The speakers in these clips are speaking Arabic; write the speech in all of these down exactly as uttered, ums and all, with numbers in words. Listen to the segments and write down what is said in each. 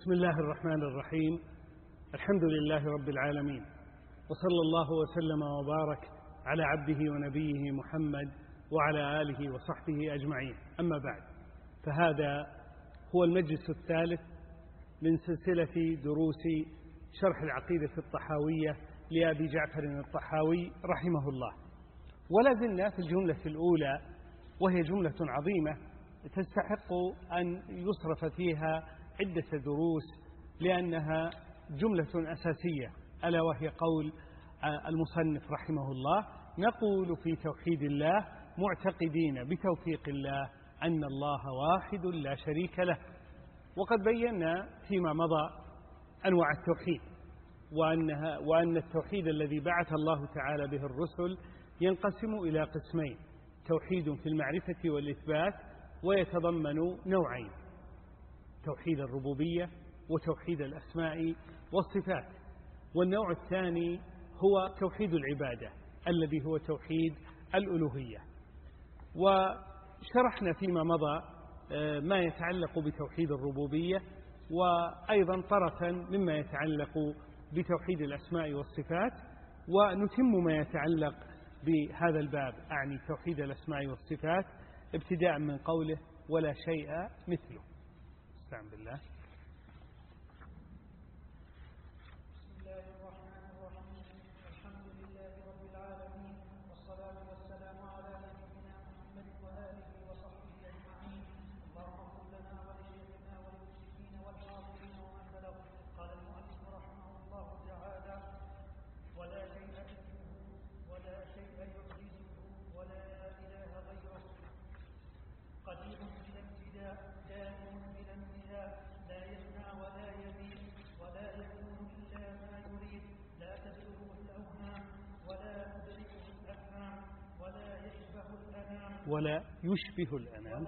بسم الله الرحمن الرحيم. الحمد لله رب العالمين، وصلى الله وسلم وبارك على عبده ونبيه محمد وعلى آله وصحبه أجمعين. أما بعد، فهذا هو المجلس الثالث من سلسلة دروس شرح العقيدة الطحاوية لأبي جعفر الطحاوي رحمه الله، ولا زلنا في الجملة الأولى، وهي جملة عظيمة تستحق أن يصرف فيها عدة دروس لأنها جملة أساسية، ألا وهي قول المصنف رحمه الله: نقول في توحيد الله معتقدين بتوفيق الله أن الله واحد لا شريك له. وقد بينا فيما مضى أنواع التوحيد، وأنها وأن التوحيد الذي بعث الله تعالى به الرسل ينقسم إلى قسمين: توحيد في المعرفة والإثبات، ويتضمن نوعين: توحيد الربوبية وتوحيد الأسماء والصفات. والنوع الثاني هو توحيد العبادة الذي هو توحيد الألوهية. وشرحنا فيما مضى ما يتعلق بتوحيد الربوبية، وأيضا طرفا مما يتعلق بتوحيد الأسماء والصفات، ونتم ما يتعلق بهذا الباب، أعني توحيد الأسماء والصفات، ابتداء من قوله: ولا شيء مثله. استعن بالله. ولا يشبه الأنام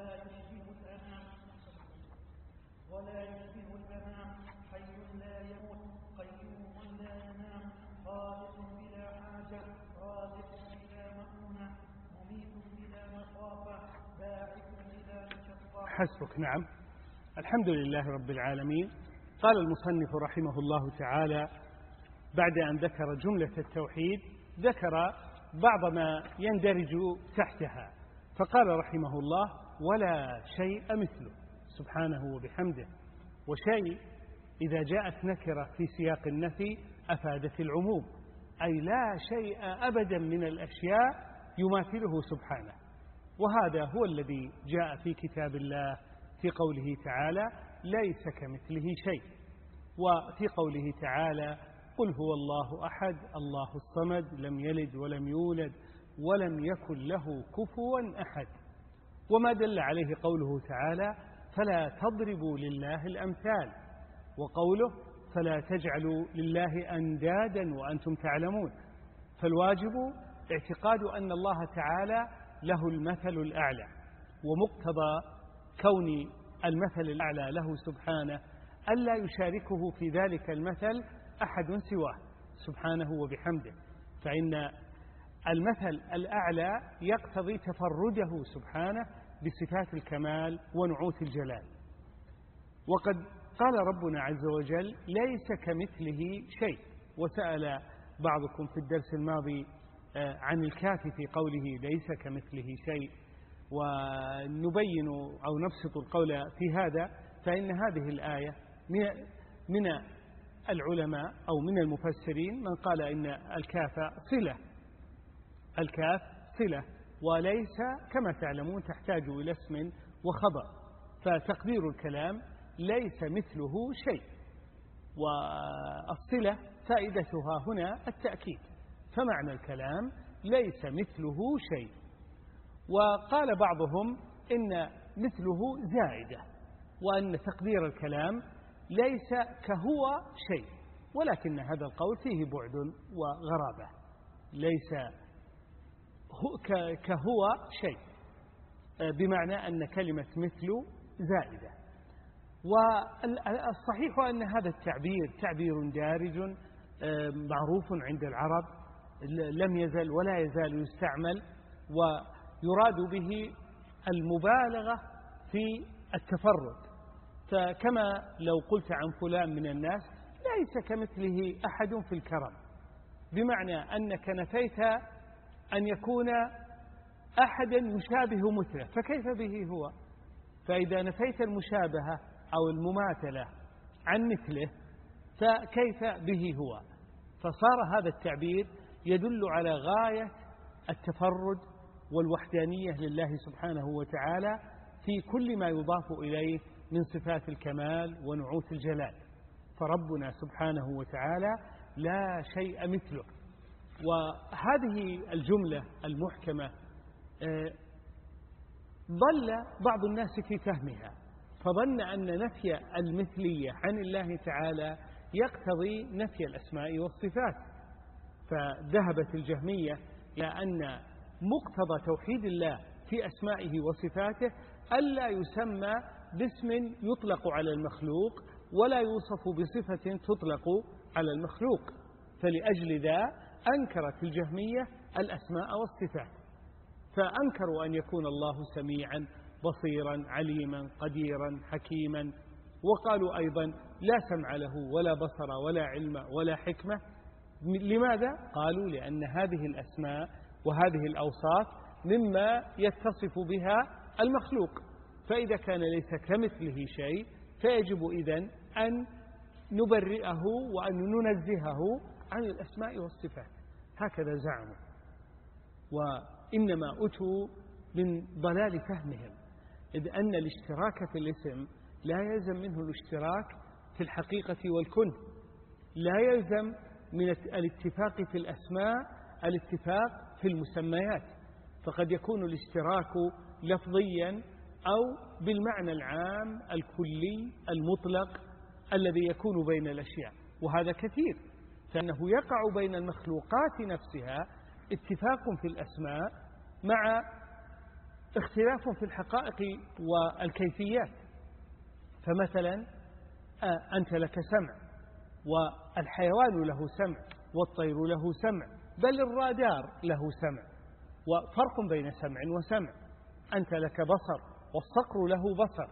ولا يشبه الأنام حي لا يموت قيوم لا ينام خالق بلا حاجة رازق بلا مؤونة مميت بلا مخافة باعث بلا مشقة. حسبك. نعم، الحمد لله رب العالمين. قال المصنف رحمه الله تعالى بعد أن ذكر جملة التوحيد ذكر بعض ما يندرج تحتها، فقال رحمه الله: ولا شيء مثله سبحانه وبحمده. وشيء إذا جاءت نكرة في سياق النفي أفادت العموم، أي لا شيء أبدا من الأشياء يماثله سبحانه. وهذا هو الذي جاء في كتاب الله في قوله تعالى: ليس كمثله شيء. وفي قوله تعالى: قل هو الله أحد الله الصمد لم يلد ولم يولد ولم يكن له كفوا أحد. وما دل عليه قوله تعالى: فلا تضربوا لله الأمثال، وقوله: فلا تجعلوا لله أندادا وأنتم تعلمون. فالواجب اعتقاد أن الله تعالى له المثل الأعلى، ومقتضى كون المثل الأعلى له سبحانه ألا يشاركه في ذلك المثل أحد سواه سبحانه وبحمده، فإن المثل الأعلى يقتضي تفرده سبحانه بصفات الكمال ونعوت الجلال. وقد قال ربنا عز وجل: ليس كمثله شيء. وسأل بعضكم في الدرس الماضي عن الكاف في قوله ليس كمثله شيء، ونبين أو نبسط القول في هذا، فإن هذه الآية من العلماء أو من المفسرين من قال إن الكاف صلة، الكاف صلة، وليس كما تعلمون تحتاج إلى اسم وخبر، فتقدير الكلام ليس مثله شيء. والصلة فائدتها هنا التأكيد، فمعنى الكلام ليس مثله شيء. وقال بعضهم إن مثله زائدة، وأن تقدير الكلام ليس كهو شيء، ولكن هذا القول فيه بعد وغرابة. ليس كهو شيء بمعنى أن كلمة مثل زائدة. والصحيح أن هذا التعبير تعبير دارج معروف عند العرب، لم يزل ولا يزال يستعمل، ويراد به المبالغة في التفرد، فكما لو قلت عن فلان من الناس ليس كمثله أحد في الكرم، بمعنى أنك نفيت أن يكون أحدا يشابه مثله، فكيف به هو؟ فإذا نفيت المشابهة أو المماثلة عن مثله فكيف به هو؟ فصار هذا التعبير يدل على غاية التفرد والوحدانية لله سبحانه وتعالى في كل ما يضاف إليه من صفات الكمال ونعوت الجلال. فربنا سبحانه وتعالى لا شيء مثله. وهذه الجملة المحكمة ضل بعض الناس في فهمها، فظن أن نفي المثلية عن الله تعالى يقتضي نفي الأسماء والصفات، فذهبت الجهمية إلى أن مقتضى توحيد الله في أسمائه وصفاته ألا يسمى باسم يطلق على المخلوق ولا يوصف بصفة تطلق على المخلوق، فلأجل ذا أنكرت الجهمية الأسماء والصفات، فأنكروا أن يكون الله سميعا بصيرا عليما قديرا حكيما، وقالوا أيضا لا سمع له ولا بصر ولا علم ولا حكمة. لماذا؟ قالوا لأن هذه الأسماء وهذه الأوصاف مما يتصف بها المخلوق، فإذا كان ليس كمثله شيء فيجب إذن أن نبرئه وأن ننزهه عن الأسماء والصفات. هكذا زعموا، وإنما أتوا من ضلال فهمهم، إذ أن الاشتراك في الاسم لا يلزم منه الاشتراك في الحقيقة والكن، لا يلزم من الاتفاق في الأسماء الاتفاق في المسميات، فقد يكون الاشتراك لفظيا أو بالمعنى العام الكلي المطلق الذي يكون بين الأشياء، وهذا كثير، فإنه يقع بين المخلوقات نفسها اتفاق في الأسماء مع اختلاف في الحقائق والكيفيات. فمثلا أنت لك سمع والحيوان له سمع والطير له سمع، بل الرادار له سمع، وفرق بين سمع وسمع. أنت لك بصر والصقر له بصر،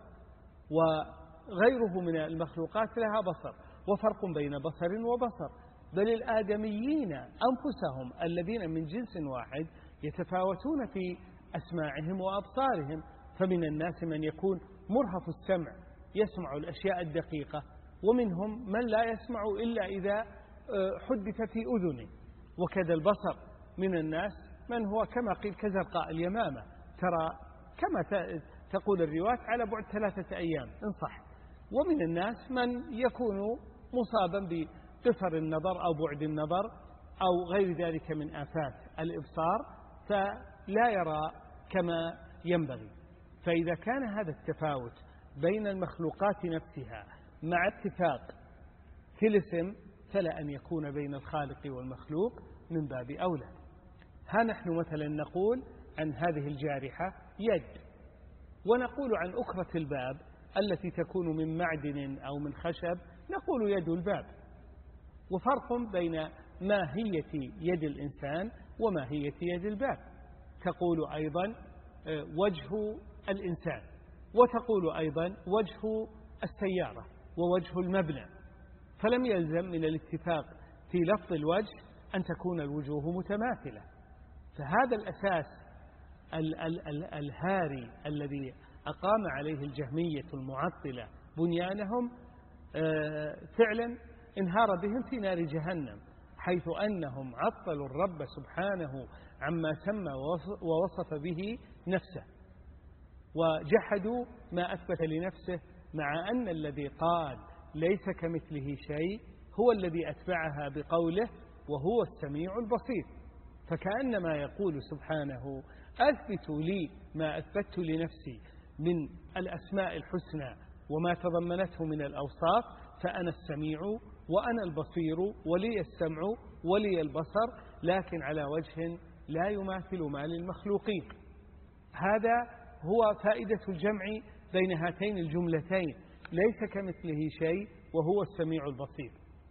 وغيره من المخلوقات لها بصر، وفرق بين بصر وبصر. بل الآدميين أنفسهم الذين من جنس واحد يتفاوتون في أسماعهم وأبصارهم، فمن الناس من يكون مرهف السمع يسمع الأشياء الدقيقة، ومنهم من لا يسمع إلا إذا حدث في أذنه. وكذا البصر، من الناس من هو كما قيل كزرقاء اليمامة، ترى كما تقول الروايات على بعد ثلاثة أيام إن صح. ومن الناس من يكون مصابا بقصر النظر أو بعد النظر أو غير ذلك من آفات الإبصار، فلا يرى كما ينبغي. فإذا كان هذا التفاوت بين المخلوقات نفسها مع اتفاق في الاسم، فلا أن يكون بين الخالق والمخلوق من باب أولى. ها نحن مثلا نقول عن هذه الجارحة يد، ونقول عن أكرة الباب التي تكون من معدن أو من خشب نقول يد الباب، وفرق بين ماهية يد الإنسان وماهية يد الباب. تقول أيضا وجه الإنسان، وتقول أيضا وجه السيارة ووجه المبنى، فلم يلزم من الاتفاق في لفظ الوجه أن تكون الوجوه متماثلة. فهذا الأساس ال ال ال الهاري الذي أقام عليه الجهمية المعطلة بنيانهم فعلا انهار بهم في نار جهنم، حيث أنهم عطلوا الرب سبحانه عما سمى ووصف به نفسه، وجحدوا ما أثبت لنفسه، مع أن الذي قال ليس كمثله شيء هو الذي أتبعها بقوله وهو السميع البصير. فكأنما يقول سبحانه أثبتوا لي ما أثبت لنفسي من الأسماء الحسنى وما تضمنته من الأوصاف، فأنا السميع وأنا البصير ولي السمع ولي البصر، لكن على وجه لا يماثل ما للمخلوقين. هذا هو فائدة الجمع بين هاتين الجملتين، ليس كمثله شيء وهو السميع البصير.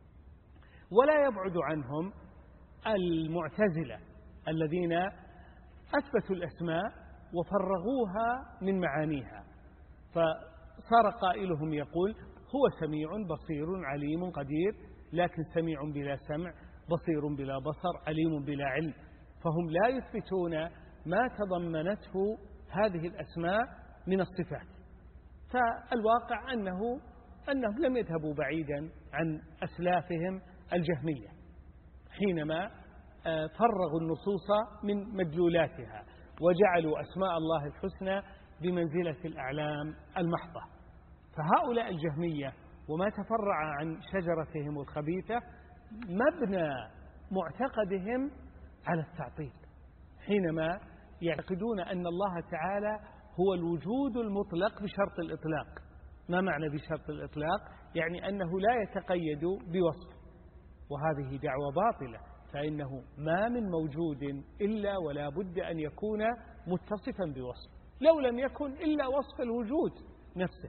ولا يبعد عنهم المعتزلة الذين أثبتوا الأسماء وفرغوها من معانيها، فصار قائلهم يقول هو سميع بصير عليم قدير، لكن سميع بلا سمع، بصير بلا بصر، عليم بلا علم، فهم لا يثبتون ما تضمنته هذه الأسماء من الصفات. فالواقع أنه أنهم لم يذهبوا بعيدا عن أسلافهم الجهمية حينما فرغوا النصوص من مدلولاتها وجعلوا أسماء الله الحسنى بمنزلة الأعلام المحضة. فهؤلاء الجهمية وما تفرع عن شجرتهم الخبيثة مبنى معتقدهم على التعطيل، حينما يعتقدون أن الله تعالى هو الوجود المطلق بشرط الإطلاق. ما معنى بشرط الإطلاق؟ يعني أنه لا يتقيد بوصف، وهذه دعوة باطلة، فإنه ما من موجود إلا ولا بد أن يكون متصفا بوصف، لو لم يكن إلا وصف الوجود نفسه.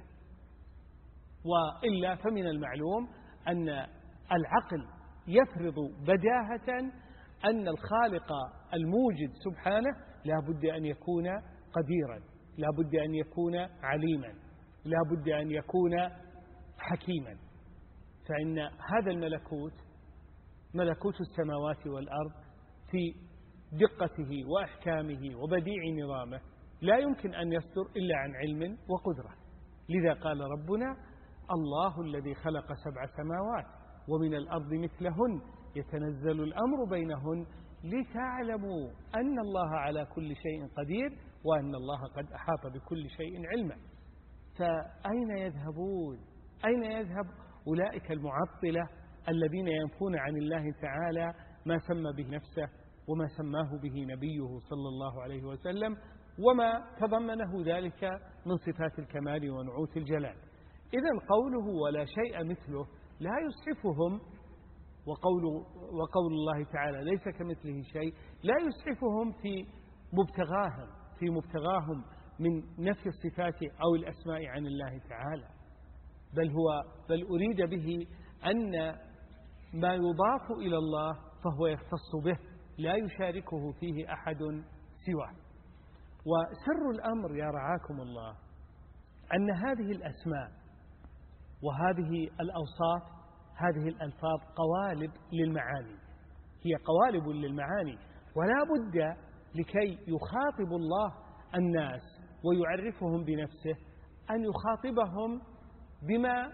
وإلا فمن المعلوم أن العقل يفرض بداهة أن الخالق الموجد سبحانه لا بد أن يكون قديرا، لا بد أن يكون عليما، لا بد أن يكون حكيما. فإن هذا الملكوت ملكوت السماوات والأرض في دقته وأحكامه وبديع نظامه لا يمكن أن يصدر إلا عن علم وقدرة. لذا قال ربنا الله الذي خلق سبع سماوات ومن الأرض مثلهن يتنزل الأمر بينهن لتعلموا أن الله على كل شيء قدير وأن الله قد أحاط بكل شيء علما. فأين يذهبون؟ أين يذهب أولئك المعطلة الذين ينفون عن الله تعالى ما سمى به نفسه وما سماه به نبيه صلى الله عليه وسلم وما تضمنه ذلك من صفات الكمال ونعوت الجلال؟ إذن قوله ولا شيء مثله لا يسعفهم، وقول, وقول الله تعالى ليس كمثله شيء لا يسعفهم في مبتغاهم في مبتغاهم من نفي الصفات أو الأسماء عن الله تعالى، بل هو بل أريد به أن ما يضاف إلى الله فهو يختص به لا يشاركه فيه أحد سواه. وسر الأمر يا رعاكم الله أن هذه الأسماء وهذه الأوصاف هذه الألفاظ قوالب للمعاني، هي قوالب للمعاني، ولا بد لكي يخاطب الله الناس ويعرفهم بنفسه أن يخاطبهم بما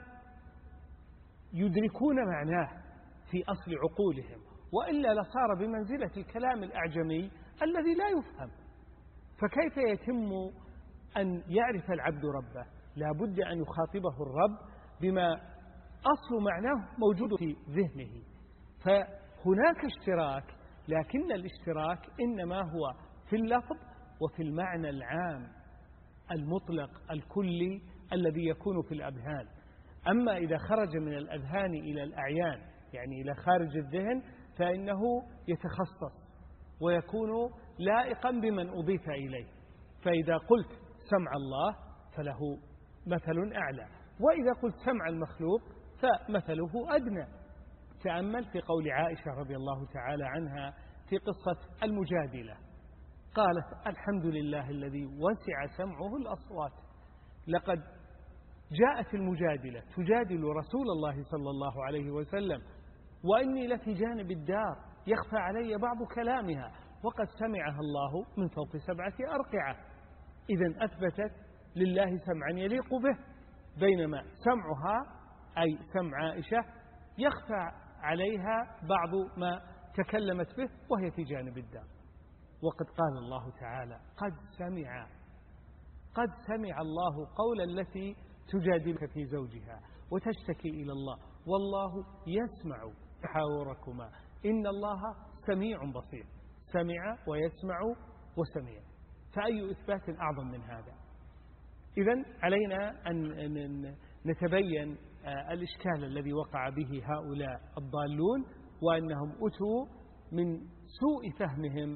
يدركون معناه في أصل عقولهم، وإلا لصار بمنزلة الكلام الأعجمي الذي لا يفهم. فكيف يتم أن يعرف العبد ربه؟ لا بد أن يخاطبه الرب بما أصل معناه موجود في ذهنه. فهناك اشتراك، لكن الاشتراك إنما هو في اللفظ وفي المعنى العام المطلق الكلي الذي يكون في الأذهان. أما إذا خرج من الأذهان إلى الأعيان، يعني إلى خارج الذهن، فإنه يتخصص ويكون لائقا بمن أضيف إليه. فإذا قلت سمع الله فله مثل أعلى، وإذا قلت سمع المخلوق فمثله أدنى. تأمل في قول عائشة رضي الله تعالى عنها في قصة المجادلة، قالت الحمد لله الذي وسع سمعه الأصوات. لقد جاءت المجادلة تجادل رسول الله صلى الله عليه وسلم وإني لفي جانب الدار يخفى علي بعض كلامها وقد سمعها الله من فوق سبعة أرقعة. إذن أثبتت لله سمعا يليق به، بينما سمعها أي سمع عائشة يخفى عليها بعض ما تكلمت به وهي في جانب الدار. وقد قال الله تعالى قد سمع قد سمع الله قول التي تجادلك في زوجها وتشتكي إلى الله والله يسمع تحاوركما إن الله سميع بصير. سمع ويسمع وسميع، فأي إثبات أعظم من هذا؟ إذن علينا أن نتبين الإشكال الذي وقع به هؤلاء الضالون، وأنهم أتوا من سوء فهمهم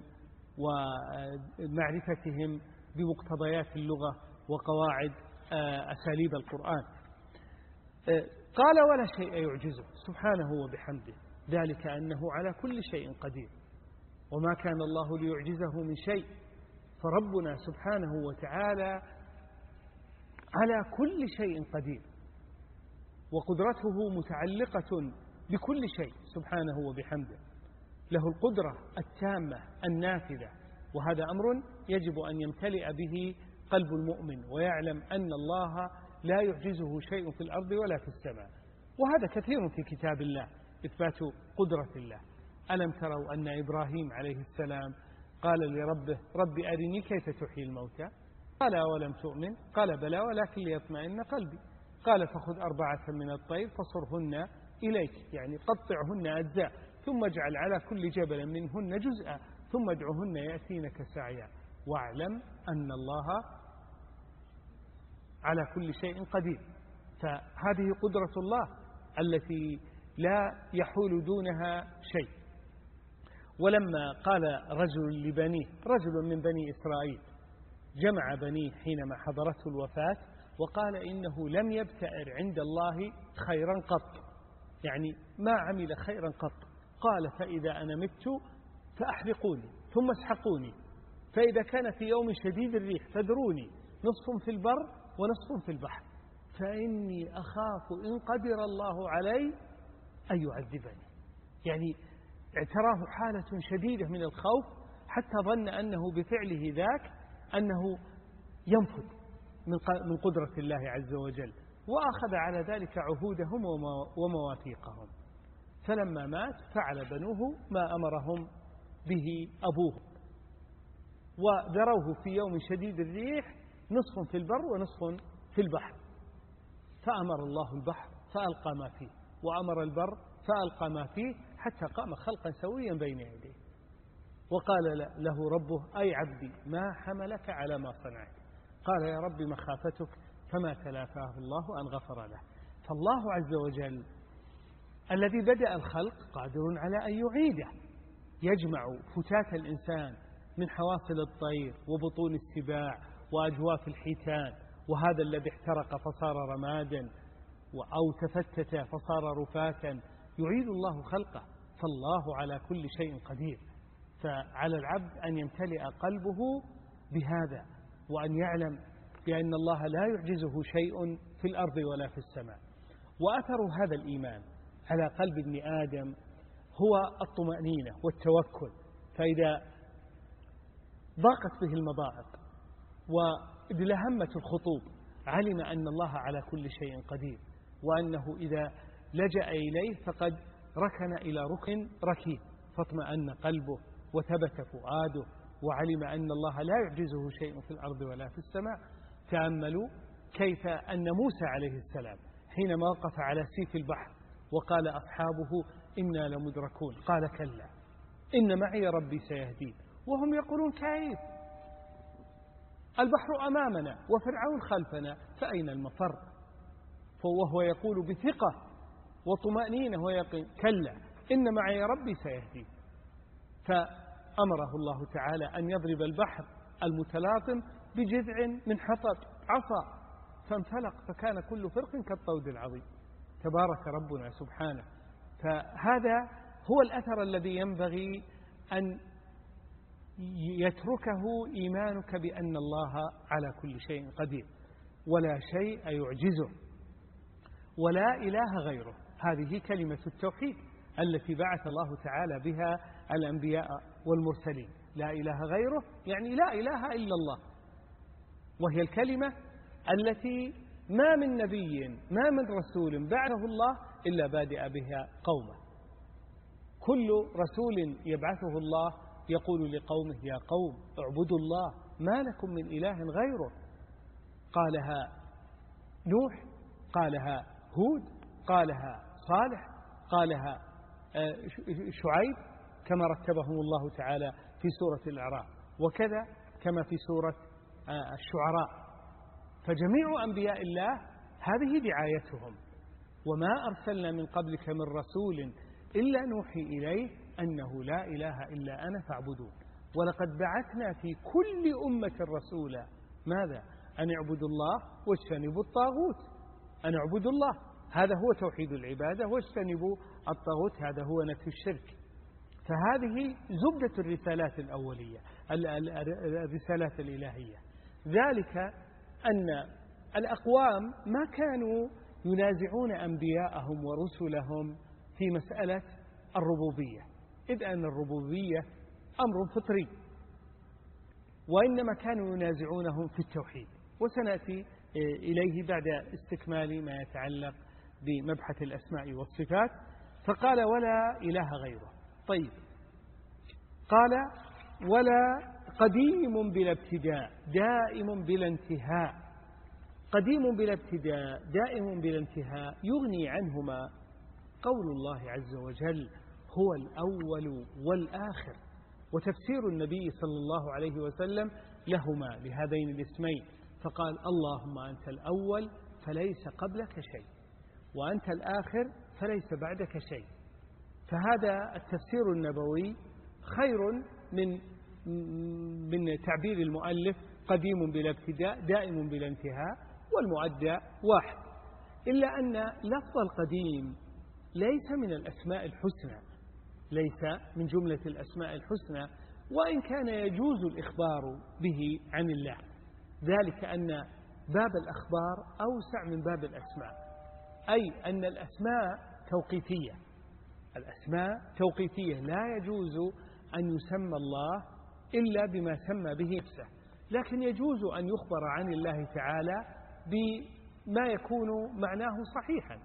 ومعرفتهم بمقتضيات اللغة وقواعد أساليب القرآن. قال ولا شيء يعجزه سبحانه وبحمده ذلك أنه على كل شيء قدير وما كان الله ليعجزه من شيء. فربنا سبحانه وتعالى على كل شيء قدير، وقدرته متعلقة بكل شيء سبحانه وبحمده، له القدرة التامة النافذة، وهذا أمر يجب أن يمتلئ به قلب المؤمن ويعلم أن الله لا يعجزه شيء في الأرض ولا في السماء. وهذا كثير في كتاب الله إثبات قدرة الله. ألم تروا أن إبراهيم عليه السلام قال لربه رب أرني كيف تحيي الموتى، قال أولم تؤمن، قال بلى ولكن ليطمئن قلبي، قال فخذ أربعة من الطير فصرهن إليك، يعني قطعهن أجزاء ثم اجعل على كل جبل منهن جزءا ثم ادعهن يأتينك سعيا واعلم أن الله على كل شيء قدير. فهذه قدرة الله التي لا يحول دونها شيء. ولما قال رجل لبنيه، رجل من بني إسرائيل جمع بنيه حينما حضرته الوفاة وقال إنه لم يبتئر عند الله خيرا قط، يعني ما عمل خيرا قط. قال فإذا أنا مت فأحرقوني ثم اسحقوني، فإذا كان في يوم شديد الريح فادروني، نصف في البر ونصف في البحر، فإني أخاف إن قدر الله علي أن يعذبني. يعني اعتراه حالة شديدة من الخوف حتى ظن أنه بفعله ذاك أنه ينفذ من قدرة الله عز وجل، وأخذ على ذلك عهودهم ومواثيقهم. فلما مات فعل بنوه ما أمرهم به أبوه، وذروه في يوم شديد الريح نصف في البر ونصف في البحر، فأمر الله البحر فألقى ما فيه، وأمر البر فألقى ما فيه، حتى قام خلقا سويا بين يديه. وقال له ربه أي عبدي ما حملك على ما صنعت؟ قال يا رب مخافتك، فما تلافاه الله أن غفر له. فالله عز وجل الذي بدأ الخلق قادر على أن يعيده، يجمع فتات الإنسان من حواصل الطير وبطون السباع وأجواف الحيتان، وهذا الذي احترق فصار رمادا أو تفتت فصار رفاتا، يعيد الله خلقه. فالله على كل شيء قدير. فعلى العبد أن يمتلئ قلبه بهذا، وأن يعلم بأن الله لا يعجزه شيء في الأرض ولا في السماء. وأثر هذا الإيمان على قلب ابن آدم هو الطمأنينة والتوكل. فإذا ضاقت به المضائق وادلهمت الخطوب علم أن الله على كل شيء قدير، وأنه إذا لجأ إليه فقد ركن إلى ركن ركيب، فاطمأن قلبه وثبت فؤاده، وعلم أن الله لا يعجزه شيء في الأرض ولا في السماء. تأملوا كيف أن موسى عليه السلام حينما وقف على سيف البحر وقال أصحابه إنا لمدركون، قال كلا إن معي ربي سيهدين، وهم يقولون كيف؟ البحر أمامنا وفرعون خلفنا فأين المفر؟ وهو يقول بثقة وطمأنينة ويقين كلا إن معي ربي سيهدين. فأمره الله تعالى أن يضرب البحر المتلاطم بجذع من حطب عصا فانفلق فكان كل فرق كالطود العظيم. تبارك ربنا سبحانه. فهذا هو الأثر الذي ينبغي أن يتركه إيمانك بأن الله على كل شيء قدير، ولا شيء يعجزه، ولا إله غيره. هذه كلمة التوحيد التي بعث الله تعالى بها الأنبياء والمرسلين. لا إله غيره يعني لا إله إلا الله، وهي الكلمة التي ما من نبي ما من رسول بعثه الله إلا بادئ بها قومه. كل رسول يبعثه الله يقول لقومه يا قوم اعبدوا الله ما لكم من إله غيره. قالها نوح، قالها هود، قالها صالح، قالها شعيب، كما رتبهم الله تعالى في سورة الأعراف، وكذا كما في سورة الشعراء. فجميع أنبياء الله هذه دعايتهم. وما أرسلنا من قبلك من رسول إلا نوحي إليه أنه لا إله إلا أنا فاعبدون. ولقد بعثنا في كل أمة رسولا ماذا؟ أن اعبدوا الله واجتنبوا الطاغوت. أن اعبدوا الله هذا هو توحيد العبادة، واجتنبوا الطاغوت هذا هو نفي الشرك. فهذه زبدة الرسالات الأولية، الرسالات الإلهية. ذلك أن الأقوام ما كانوا ينازعون أنبياءهم ورسلهم في مسألة الربوبية، إذ أن الربوبية أمر فطري، وإنما كانوا ينازعونهم في التوحيد، وسنأتي إليه بعد استكمال ما يتعلق بمبحث الأسماء والصفات. فقال ولا إله غيره. طيب، قال ولا قديم بلا ابتداء دائم بلا انتهاء. قديم بلا ابتداء دائم بلا انتهاء يغني عنهما قول الله عز وجل هو الأول والآخر، وتفسير النبي صلى الله عليه وسلم لهما لهذين الاسمين، فقال اللهم أنت الأول فليس قبلك شيء، وأنت الآخر فليس بعدك شيء. فهذا التفسير النبوي خير من من تعبير المؤلف قديم بلا ابتداء دائم بلا انتهاء والمؤدى واحد، إلا أن لفظ القديم ليس من الأسماء الحسنى، ليس من جملة الأسماء الحسنى، وإن كان يجوز الإخبار به عن الله، ذلك أن باب الأخبار أوسع من باب الأسماء، أي أن الأسماء توقيفية، الأسماء توقيفية لا يجوز أن يسمى الله إلا بما سمى به نفسه، لكن يجوز أن يخبر عن الله تعالى بما يكون معناه صحيحا.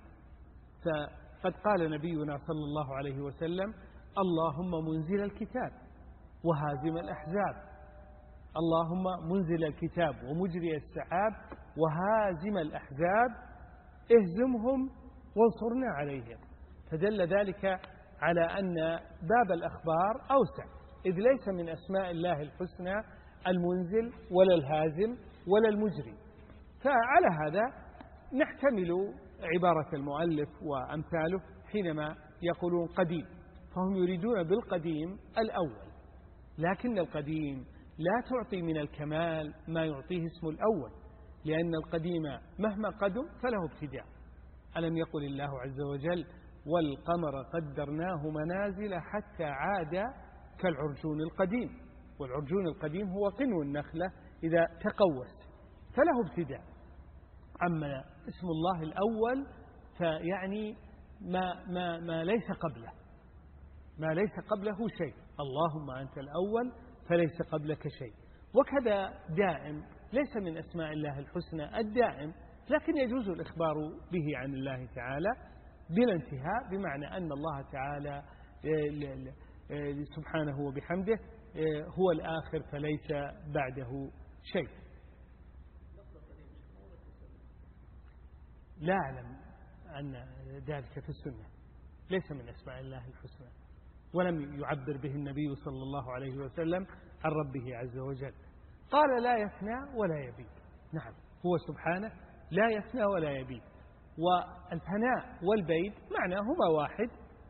فقد قال نبينا صلى الله عليه وسلم اللهم منزل الكتاب وهازم الأحزاب، اللهم منزل الكتاب ومجري السحاب وهازم الأحزاب اهزمهم وانصرنا عليهم. فدل ذلك على أن باب الأخبار أوسع، إذ ليس من أسماء الله الحسنى المنزل ولا الهازم ولا المجري. فعلى هذا نحتمل عبارة المؤلف وأمثاله حينما يقولون قديم، فهم يريدون بالقديم الأول، لكن القديم لا تعطي من الكمال ما يعطيه اسم الأول، لأن القديم مهما قدم فله ابتداء. ألم يقل الله عز وجل والقمر قدرناه منازل حتى عاد كالعرجون القديم، والعرجون القديم هو قنو النخلة إذا تقوس فله ابتداء. أما اسم الله الأول فيعني ما, ما, ما ليس قبله، ما ليس قبله شيء، اللهم أنت الأول فليس قبلك شيء. وكذا دائم ليس من أسماء الله الحسنى الدائم، لكن يجوز الإخبار به عن الله تعالى بلا انتهاء، بمعنى أن الله تعالى سبحانه وبحمده هو الآخر فليس بعده شيء. لا أعلم أن ذلك في السنة، ليس من أسماء الله الحسنى، ولم يعبر به النبي صلى الله عليه وسلم عن ربه عز وجل. قال لا يفنى ولا يبيد. نعم، هو سبحانه لا يفنى ولا يبيد، والفناء والبيد معناهما واحد،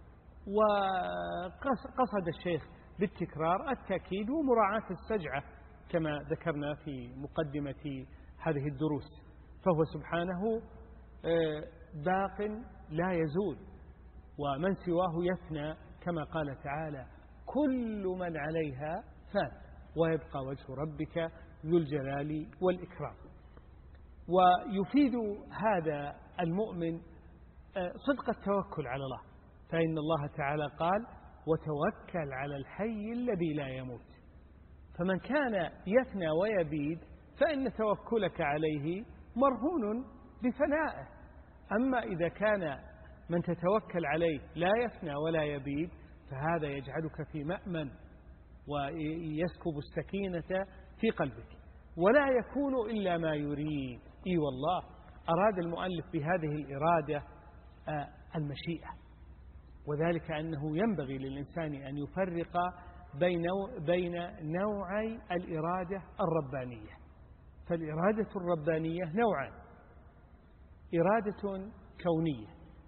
وقصد الشيخ بالتكرار التأكيد ومراعاة السجعة كما ذكرنا في مقدمة هذه الدروس. فهو سبحانه باق لا يزول، ومن سواه يفنى، كما قال تعالى كل من عليها فان ويبقى وجه ربك ذو الجلال والإكرام. ويفيد هذا المؤمن صدق التوكل على الله، فإن الله تعالى قال وتوكل على الحي الذي لا يموت. فمن كان يفنى ويبيد فإن توكلك عليه مرهون بفنائه. أما إذا كان من تتوكل عليه لا يفنى ولا يبيد فهذا يجعلك في مأمن ويسكب السكينة في قلبك، ولا يكون إلا ما يريد. إي والله أراد المؤلف بهذه الإرادة المشيئة، وذلك أنه ينبغي للإنسان أن يفرق بين بين نوعي الإرادة الربانية. فالإرادة الربانية نوعان: إرادة كونية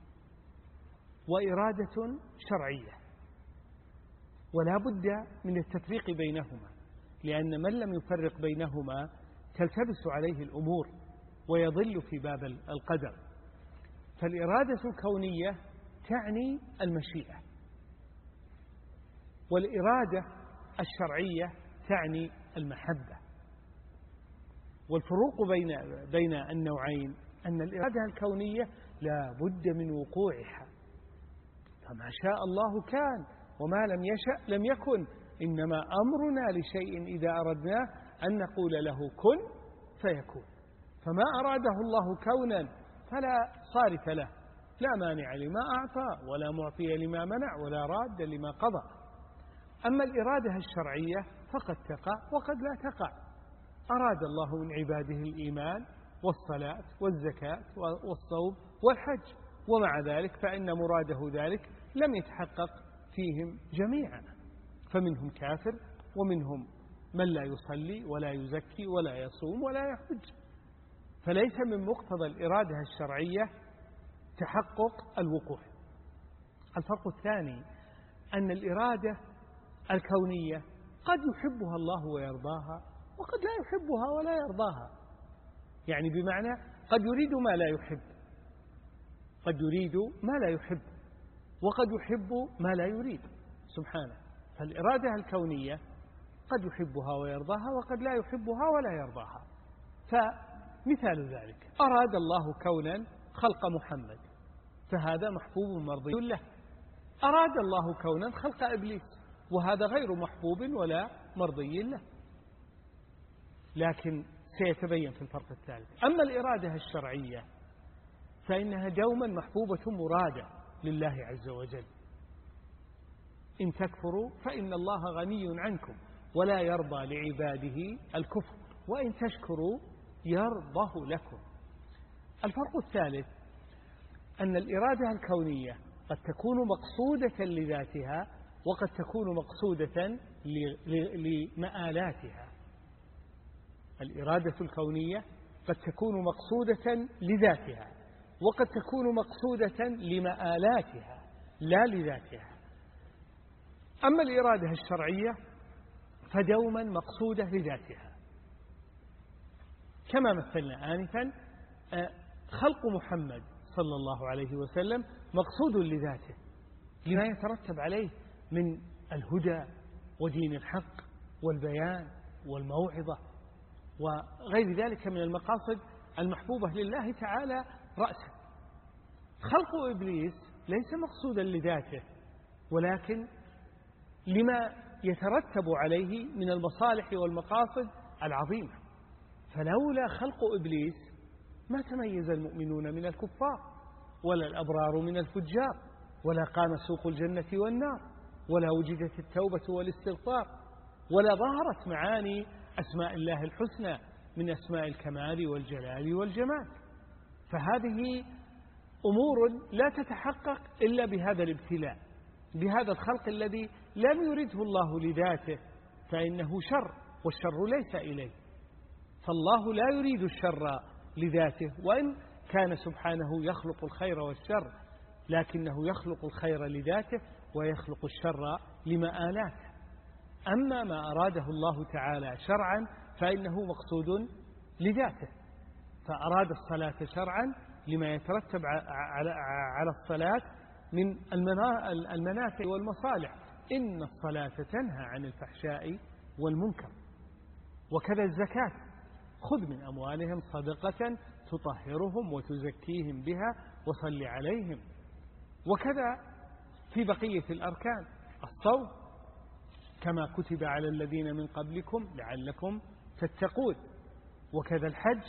وإرادة شرعية، ولا بد من التفريق بينهما، لأن من لم يفرق بينهما تلتبس عليه الأمور ويضل في باب القدر. فالإرادة الكونية تعني المشيئة، والإرادة الشرعية تعني المحبة. والفروق بين بين النوعين أن الإرادة الكونية لا بد من وقوعها، فما شاء الله كان وما لم يشأ لم يكن، إنما أمرنا لشيء إذا أردناه أن نقول له كن فيكون. فما أراده الله كونا فلا صارف له، لا مانع لما أعطى ولا معطي لما منع ولا راد لما قضى. أما الإرادة الشرعية فقد تقع وقد لا تقع. أراد الله من عباده الإيمان والصلاة والزكاة والصوم والحج، ومع ذلك فإن مراده ذلك لم يتحقق فيهم جميعا، فمنهم كافر ومنهم من لا يصلي ولا يزكي ولا يصوم ولا يحج. فليس من مقتضى الإرادة الشرعية تحقق الوقوع. الفرق الثاني أن الإرادة الكونية قد يحبها الله ويرضاها وقد لا يحبها ولا يرضاها، يعني بمعنى قد يريد ما لا يحب، قد يريد ما لا يحب وقد يحب ما لا يريد سبحانه. فالإرادة الكونية قد يحبها ويرضاها وقد لا يحبها ولا يرضاها. فمثال ذلك أراد الله كونا خلق محمد، فهذا محبوب مرضي له. أراد الله كونا خلق إبليس، وهذا غير محبوب ولا مرضي له، لكن سيتبين في الفرق الثالث. أما الإرادة الشرعية فإنها دوما محبوبة مرادة لله عز وجل. إن تكفروا فإن الله غني عنكم ولا يرضى لعباده الكفر وإن تشكروا يرضه لكم. الفرق الثالث أن الإرادة الكونية قد تكون مقصودة لذاتها وقد تكون مقصودة لمآلاتها. الإرادة الكونية قد تكون مقصودة لذاتها وقد تكون مقصودة لمآلاتها لا لذاتها. أما الإرادة الشرعية فدوما مقصودة لذاتها، كما مثلنا آنفا خلق محمد صلى الله عليه وسلم مقصود لذاته لما يترتب عليه من الهدى ودين الحق والبيان والموعظة وغير ذلك من المقاصد المحبوبة لله تعالى رأسا. خلق إبليس ليس مقصودا لذاته ولكن لما يترتب عليه من المصالح والمقاصد العظيمة. فلولا خلق إبليس ما تميز المؤمنون من الكفار ولا الأبرار من الفجار ولا قام سوق الجنة والنار ولا وجدت التوبة والاستغفار ولا ظهرت معاني أسماء الله الحسنى من أسماء الكمال والجلال والجمال. فهذه أمور لا تتحقق إلا بهذا الابتلاء، بهذا الخلق الذي لم يرده الله لذاته، فإنه شر والشر ليس إليه. فالله لا يريد الشر لذاته، وإن كان سبحانه يخلق الخير والشر، لكنه يخلق الخير لذاته ويخلق الشر لمآلاته. أما ما أراده الله تعالى شرعا فإنه مقصود لذاته، فأراد الصلاة شرعا لما يترتب على الصلاة من المنافع والمصالح. إن الصلاة تنهى عن الفحشاء والمنكر. وكذا الزكاة، خذ من أموالهم صدقة تطهرهم وتزكيهم بها وصل عليهم. وكذا في بقية الأركان، الصوم كما كتب على الذين من قبلكم لعلكم تتقون. وكذا الحج،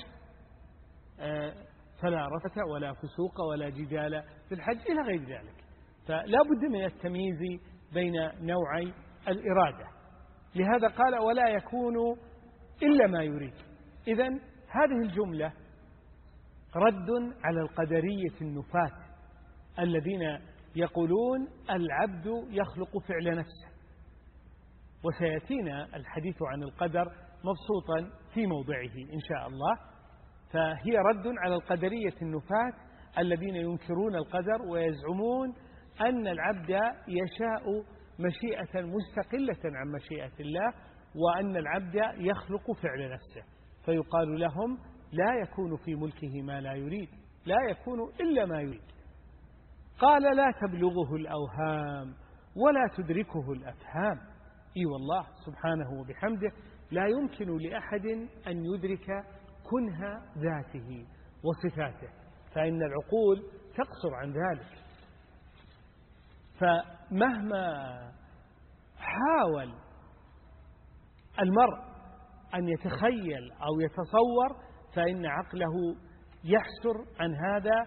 فلا رفث ولا فسوق ولا جدال في الحج إلى غير ذلك. فلا بد من التمييز بين نوعي الإرادة. لهذا قال ولا يكون إلا ما يريد. إذن هذه الجملة رد على القدرية النفاة الذين يقولون العبد يخلق فعل نفسه، وسيأتينا الحديث عن القدر مبسوطا في موضعه إن شاء الله. فهي رد على القدرية النفاة الذين ينكرون القدر ويزعمون أن العبد يشاء مشيئة مستقلة عن مشيئة الله، وأن العبد يخلق فعل نفسه. فيقال لهم لا يكون في ملكه ما لا يريد، لا يكون إلا ما يريد. قال لا تبلغه الأوهام ولا تدركه الأفهام. إي والله سبحانه وبحمده لا يمكن لأحد أن يدرك كنه ذاته وصفاته، فإن العقول تقصر عن ذلك. فمهما حاول المرء أن يتخيل أو يتصور فإن عقله يحسر عن هذا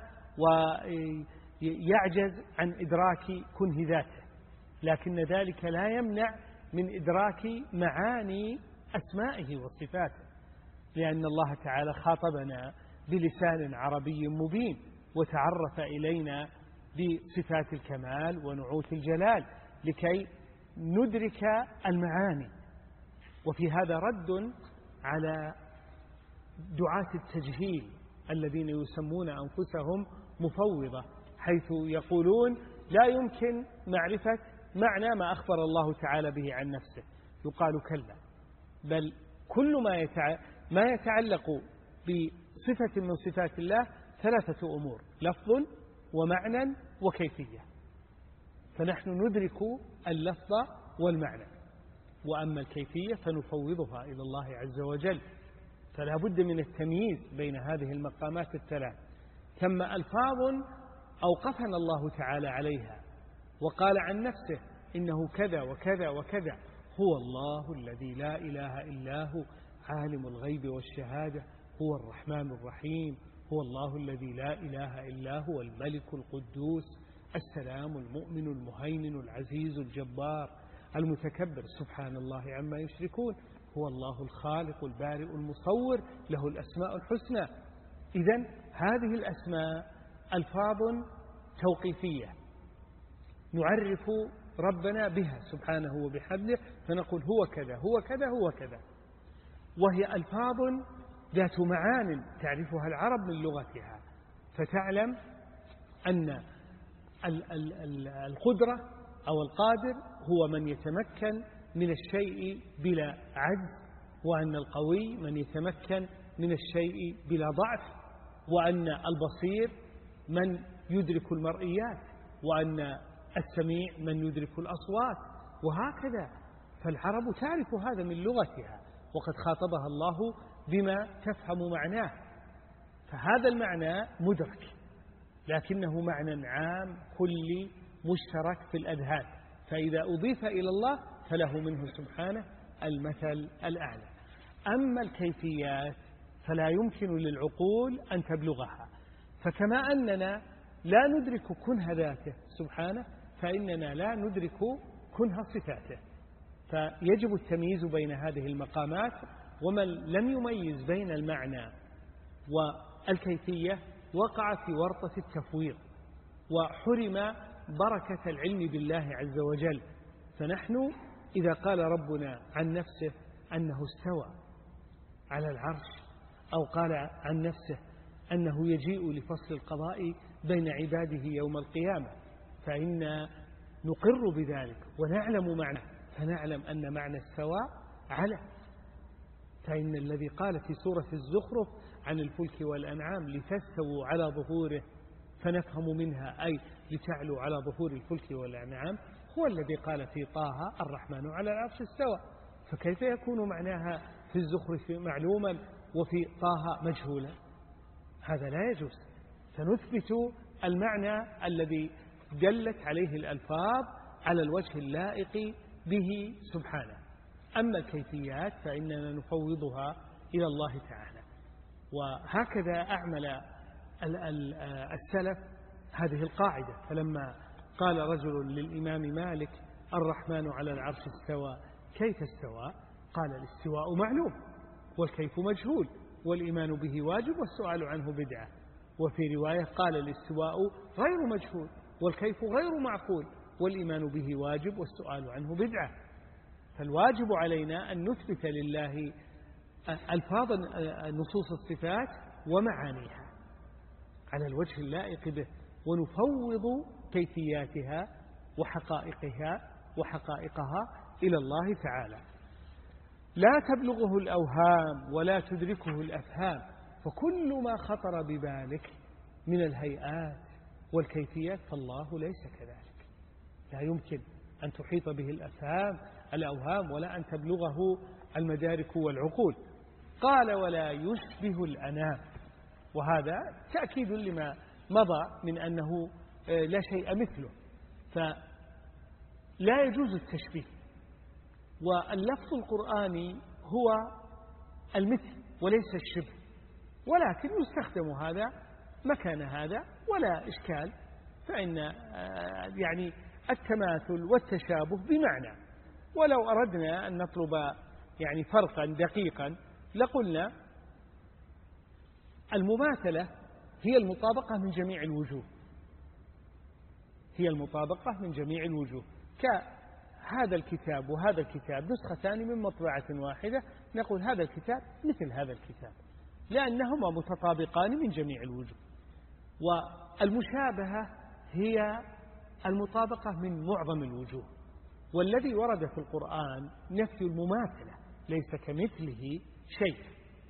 ويعجز عن إدراك كنه ذاته، لكن ذلك لا يمنع من إدراك معاني أسمائه وصفاته، لأن الله تعالى خاطبنا بلسان عربي مبين وتعرف إلينا بصفات الكمال ونعوت الجلال لكي ندرك المعاني. وفي هذا رد على دعاة التجهيل الذين يسمون أنفسهم مفوضة، حيث يقولون لا يمكن معرفة معنى ما أخبر الله تعالى به عن نفسه. يقال كلا، بل كل ما ما يتعلق بصفة من صفات الله ثلاثة أمور: لفظ ومعنى وكيفية. فنحن ندرك اللفظ والمعنى، وأما الكيفية فنفوضها إلى الله عز وجل. فلا بد من التمييز بين هذه المقامات الثلاث. ثم ألفاظ أوقفنا الله تعالى عليها وقال عن نفسه إنه كذا وكذا وكذا: هو الله الذي لا إله إلا هو عالم الغيب والشهادة، هو الرحمن الرحيم، هو الله الذي لا إله إلا هو الملك القدوس السلام المؤمن المهيمن العزيز الجبار المتكبر، سبحان الله عما يشركون، هو الله الخالق البارئ المصور، له الأسماء الحسنى. إذن هذه الأسماء ألفاظ توقيفية نعرف ربنا بها سبحانه وبحمده، فنقول هو كذا هو كذا هو كذا. وهي ألفاظ ذات معان تعرفها العرب من لغتها، فتعلم أن القدرة أو القادر هو من يتمكن من الشيء بلا عجز، وأن القوي من يتمكن من الشيء بلا ضعف، وأن البصير من يدرك المرئيات، وأن السميع من يدرك الأصوات، وهكذا. فالعرب تعرف هذا من لغتها، وقد خاطبها الله بما تفهم معناه. فهذا المعنى مدرك، لكنه معنى عام كلي مشترك في الأذهان، فإذا أضيف إلى الله فله منه سبحانه المثل الأعلى. أما الكيفيات فلا يمكن للعقول أن تبلغها، فكما أننا لا ندرك كنه ذاته سبحانه، فإننا لا ندرك كنه صفاته. فيجب التمييز بين هذه المقامات، ومن لم يميز بين المعنى والكيفية وقع في ورطة التفويض وحرم بركة العلم بالله عز وجل. فنحن إذا قال ربنا عن نفسه أنه استوى على العرش، أو قال عن نفسه أنه يجيء لفصل القضاء بين عباده يوم القيامة، فإنا نقر بذلك ونعلم معنى، فنعلم أن معنى استوى على. فإن الذي قال في سورة الزخرف عن الفلك والأنعام لتستووا على ظهوره، فنفهم منها أي لتعلوا على ظهور الفلك والأنعام، هو الذي قال في طه الرحمن على العرش استوى. فكيف يكون معناها في الزخرف معلوما وفي طه مجهولا؟ هذا لا يجوز. فنثبت المعنى الذي دلت عليه الألفاظ على الوجه اللائق به سبحانه. أما الكيفيات فإننا نفوضها إلى الله تعالى. وهكذا أعمل السلف هذه القاعدة. فلما قال رجل للإمام مالك الرحمن على العرش استوى كيف استوى؟ قال الاستواء معلوم والكيف مجهول والإيمان به واجب والسؤال عنه بدعة. وفي رواية قال الاستواء غير مجهول والكيف غير معقول والإيمان به واجب والسؤال عنه بدعة. فالواجب علينا أن نثبت لله ألفاظ نصوص الصفات ومعانيها على الوجه اللائق به، ونفوض كيفياتها وحقائقها وحقائقها إلى الله تعالى. لا تبلغه الأوهام ولا تدركه الأفهام، فكل ما خطر ببالك من الهيئات والكيفيات فالله ليس كذلك. لا يمكن أن تحيط به الأفهام الأوهام ولا أن تبلغه المدارك والعقول. قال ولا يشبه الأنام، وهذا تأكيد لما مضى من أنه لا شيء مثله، فلا يجوز التشبيه. واللفظ القرآني هو المثل وليس الشبه، ولكن يستخدم هذا مكان هذا ولا إشكال، فإن يعني التماثل والتشابه بمعنى. ولو أردنا أن نطلب يعني فرقا دقيقا لقلنا المماثلة هي المطابقة من جميع الوجوه، هي المطابقة من جميع الوجوه، كهذا الكتاب وهذا الكتاب نسختان من مطبعة واحدة، نقول هذا الكتاب مثل هذا الكتاب لأنهما متطابقان من جميع الوجوه. والمشابهة هي المطابقة من معظم الوجوه، والذي ورد في القرآن نفي المماثلة، ليس كمثله شيء.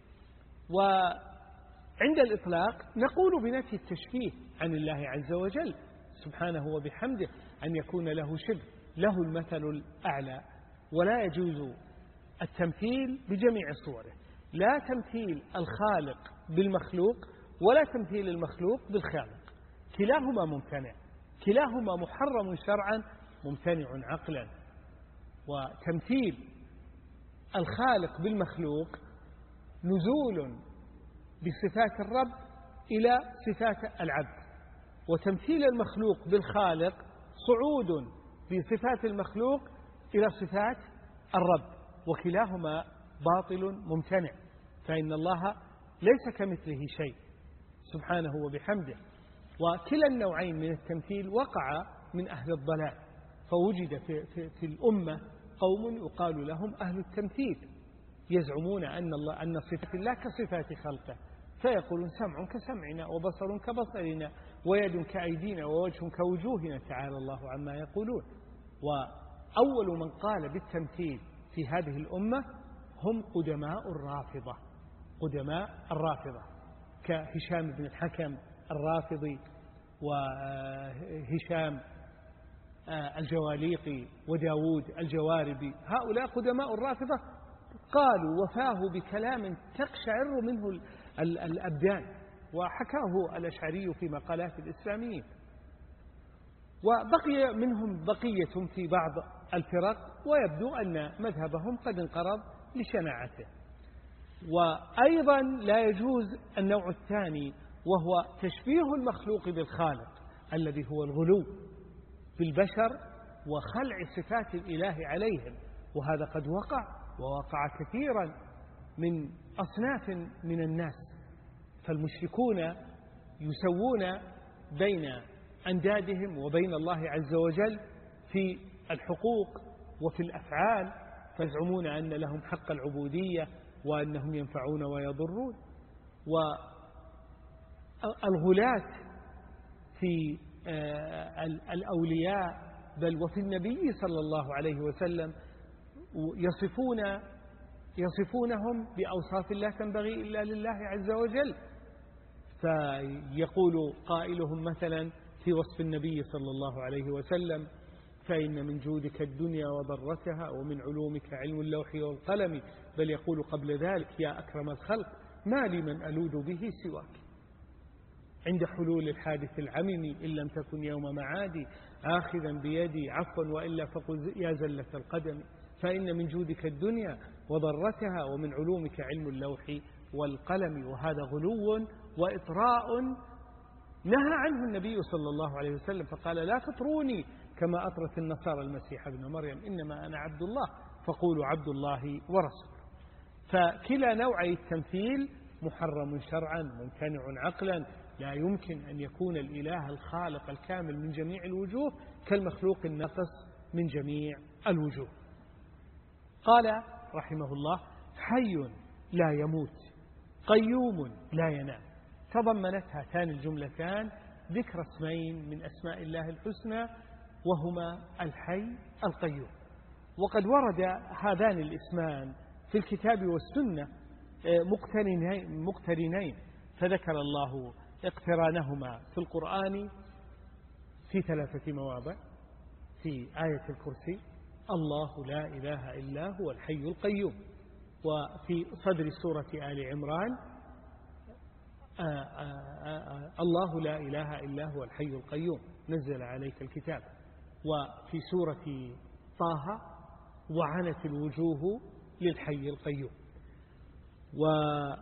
وعند الإطلاق نقول بنفي التشبيه عن الله عز وجل سبحانه وبحمده، أن يكون له شبه، له المثل الأعلى، ولا يجوز التمثيل بجميع صوره، لا تمثيل الخالق بالمخلوق ولا تمثيل المخلوق بالخالق، كلاهما ممتنع، كلاهما محرم شرعا ممتنع عقلا. وتمثيل الخالق بالمخلوق نزول بصفات الرب إلى صفات العبد، وتمثيل المخلوق بالخالق صعود بصفات المخلوق إلى صفات الرب، وكلاهما باطل ممتنع، فإن الله ليس كمثله شيء سبحانه وبحمده. وكلا النوعين من التمثيل وقع من أهل الضلال، فوجد في, في, في الأمة قوم يقال لهم أهل التمثيل، يزعمون أن الله أن صفات الله كصفات خلقه، فيقولون سمع كسمعنا وبصر كبصرنا ويد كأيدينا ووجه كوجوهنا، تعالى الله عما يقولون. وأول من قال بالتمثيل في هذه الأمة هم قدماء الرافضة، قدماء الرافضة كهشام بن الحكم الرافضي وهشام الجواليقي وداود الجواربي، هؤلاء قدماء الرافضة قالوا وفاه بكلام تقشعر منه الأبدان، وحكاه الأشعري في مقالات الإسلاميين. وبقي منهم بقية في بعض الفرق، ويبدو أن مذهبهم قد انقرض لشناعته. وأيضا لا يجوز النوع الثاني، وهو تشبيه المخلوق بالخالق الذي هو الغلو بالبشر وخلع صفات الإله عليهم، وهذا قد وقع ووقع كثيرا من أصناف من الناس. فالمشركون يسوون بين أندادهم وبين الله عز وجل في الحقوق وفي الأفعال، فيزعمون أن لهم حق العبودية وأنهم ينفعون ويضرون. والغلاة في الأولياء بل وفي النبي صلى الله عليه وسلم يصفون يصفونهم بأوصاف لا تنبغي إلا لله عز وجل، فيقول قائلهم مثلا في وصف النبي صلى الله عليه وسلم: فإن من جودك الدنيا وضرتها ومن علومك علم اللوح والقلم، بل يقول قبل ذلك: يا أكرم الخلق ما لي من ألوذ به سواك، عند حلول الحادث العمم إن لم تكن يوم معادي آخذا بيدي عفوا وإلا فقل يا زلة القدم، فإن من جودك الدنيا وضرتها ومن علومك علم اللوح والقلم. وهذا غلو وإطراء نهى عنه النبي صلى الله عليه وسلم، فقال: لا تطروني كما أطرت النصارى المسيح ابن مريم، إنما أنا عبد الله فقولوا عبد الله ورسوله. فكلا نوعي التمثيل محرم شرعا ممتنع عقلا، لا يمكن أن يكون الإله الخالق الكامل من جميع الوجوه كالمخلوق النقص من جميع الوجوه. قال رحمه الله: حي لا يموت قيوم لا ينام. تضمنت هاتان الجملتان ذكر اسمين من أسماء الله الحسنى، وهما الحي القيوم. وقد ورد هذان الاسمان في الكتاب والسنة مقترنين, مقترنين فذكر الله اقترانهما في القرآن في ثلاثة مواضع: في آية الكرسي الله لا إله إلا هو الحي القيوم، وفي صدر سورة آل عمران آآ آآ الله لا إله إلا هو الحي القيوم نزل عليك الكتاب. وفي سورة طه وعنت الوجوه للحي القيوم. واسم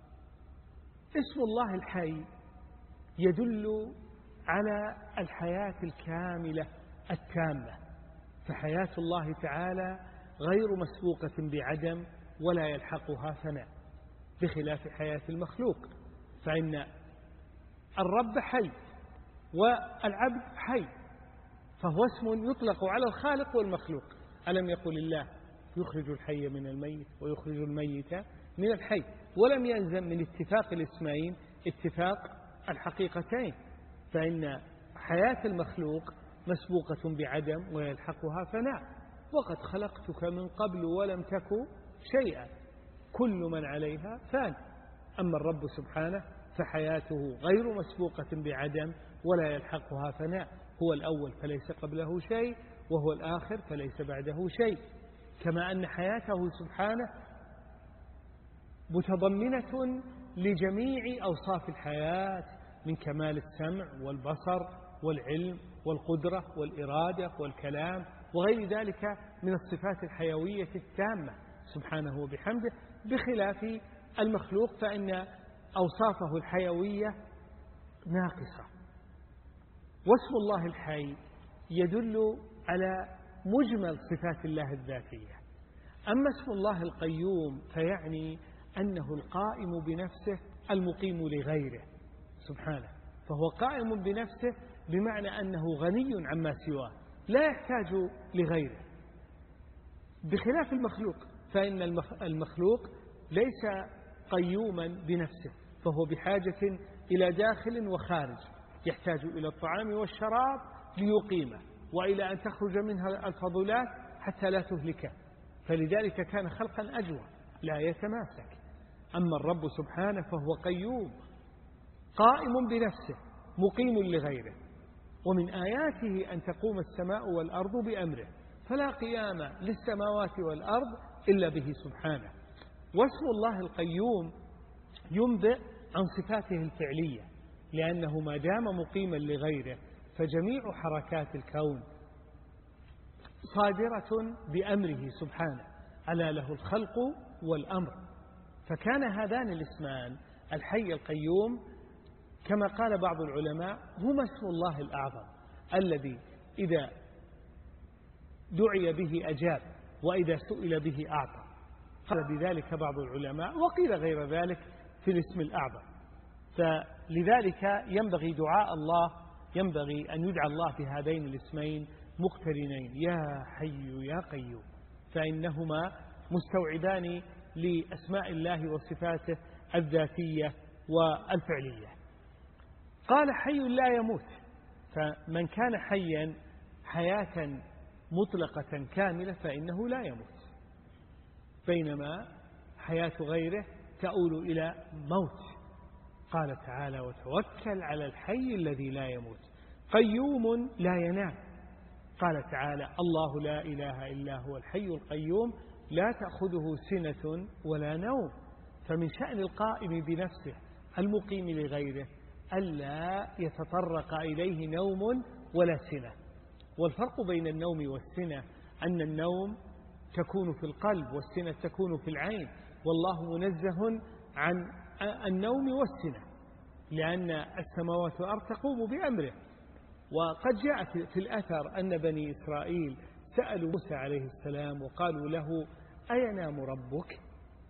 الله الحي يدل على الحياة الكاملة التامة، فحياة الله تعالى غير مسبوقة بعدم ولا يلحقها فناء، بخلاف حياة المخلوق، فإن الرب حي والعبد حي، فهو اسم يطلق على الخالق والمخلوق. ألم يقل الله يخرج الحي من الميت ويخرج الميت من الحي، ولم يلزم من اتفاق الاسمين اتفاق الحقيقتين، فإن حياة المخلوق مسبوقة بعدم ويلحقها فناء. وقد خلقتك من قبل ولم تك شيئا، كل من عليها فان. أما الرب سبحانه فحياته غير مسبوقة بعدم ولا يلحقها فناء، هو الأول فليس قبله شيء، وهو الآخر فليس بعده شيء. كما أن حياته سبحانه متضمنة لجميع أوصاف الحياة من كمال السمع والبصر والعلم والقدرة والإرادة والكلام وغير ذلك من الصفات الحيوية التامة سبحانه وبحمده، بخلاف المخلوق فإن أوصافه الحيوية ناقصة. واسم الله الحي يدل على مجمل صفات الله الذاتية. أما اسم الله القيوم فيعني أنه القائم بنفسه المقيم لغيره سبحانه، فهو قائم بنفسه بمعنى أنه غني عما سواه لا يحتاج لغيره، بخلاف المخلوق، فإن المخلوق ليس قيوما بنفسه، فهو بحاجة إلى داخل وخارج، يحتاج إلى الطعام والشراب ليقيمه، وإلى أن تخرج منها الفضلات حتى لا تهلكه، فلذلك كان خلقا أجوى لا يتماسك. أما الرب سبحانه فهو قيوم قائم بنفسه مقيم لغيره. ومن آياته أن تقوم السماء والأرض بأمره، فلا قيام للسماوات والأرض إلا به سبحانه. واسم الله القيوم ينبئ عن صفاته الفعلية، لأنه ما دام مقيما لغيره فجميع حركات الكون صادرة بأمره سبحانه، ألا له الخلق والأمر. فكان هذان الاسمان الحي القيوم كما قال بعض العلماء هما اسم الله الأعظم الذي إذا دعي به أجاب وإذا سئل به أعطى، قال بذلك بعض العلماء، وقيل غير ذلك في الاسم الأعظم. فلذلك ينبغي دعاء الله ينبغي أن يدعى الله بهذين الاسمين مقترنين، يا حي يا قيوم، فإنهما مستوعبان لأسماء الله وصفاته الذاتية والفعلية. قال حي لا يموت، فمن كان حيا حياة مطلقة كاملة فإنه لا يموت، بينما حياة غيره تؤول إلى موت. قال تعالى وتوكل على الحي الذي لا يموت قيوم لا ينام. قال تعالى الله لا إله إلا هو الحي القيوم لا تأخذه سنة ولا نوم. فمن شأن القائم بنفسه المقيم لغيره ألا يتطرق إليه نوم ولا سنة. والفرق بين النوم والسنة أن النوم تكون في القلب والسنة تكون في العين، والله منزه عن النوم والسنة، لأن السماوات والأرض تقوم بأمره. وقد جاء في الأثر أن بني إسرائيل سألوا موسى عليه السلام وقالوا له أينام ربك؟